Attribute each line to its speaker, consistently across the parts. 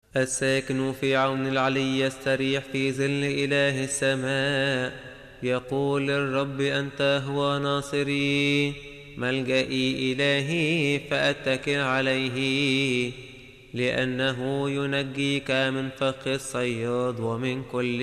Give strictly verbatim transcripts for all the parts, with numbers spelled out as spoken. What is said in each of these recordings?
Speaker 1: الساكن في عون العلي يستريح في ظل إله السماء. يقول الرب أنت هو ناصري، ملجئي إلهي فأتكل عليه، لأنه ينجيك من فخ الصياد ومن كل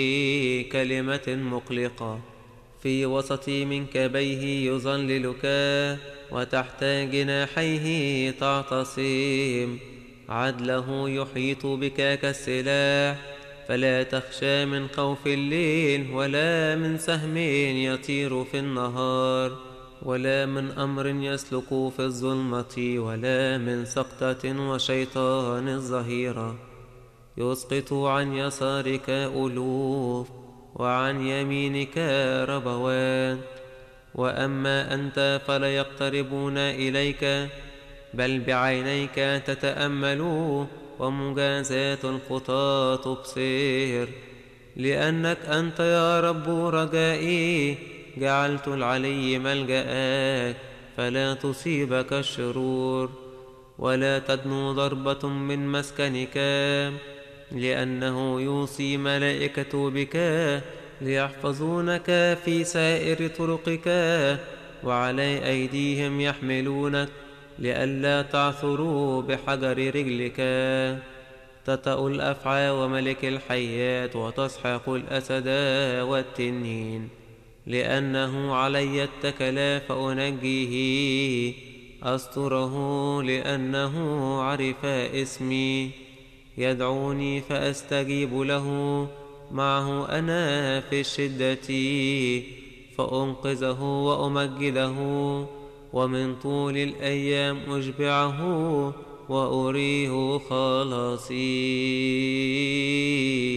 Speaker 1: كلمة مقلقة. في وسط منكبيه يظللك، وتحت جناحيه تعتصم. عدله يحيط بك كالسلاح، فلا تخشى من خوف الليل، ولا من سهم يطير في النهار، ولا من أمر يسلك في الظلمة، ولا من سقطة وشيطان الظهيرة. يسقط عن يسارك ألوف، وعن يمينك ربوات، وأما أنت فلا يقتربون إليك، بل بعينيك تتأمل، ومجازات الخطى تبصر. لأنك أنت يا رب رجائي، جعلت العلي ملجأك، فلا تصيبك الشرور، ولا تدنو ضربة من مسكنك، لأنه يوصي ملائكته بك ليحفظونك في سائر طرقك، وعلى أيديهم يحملونك لئلا تعثروا بحجر رجلك. تطأ الأفعى وملك الحيات، وتسحق الأسد والتنين. لأنه علي اتكل فأنجيه، أستره لأنه عرف اسمي. يدعوني فأستجيب له، معه أنا في الشدة، فأنقذه وأمجده، ومن طول الأيام أشبعه وأريه خلاصي.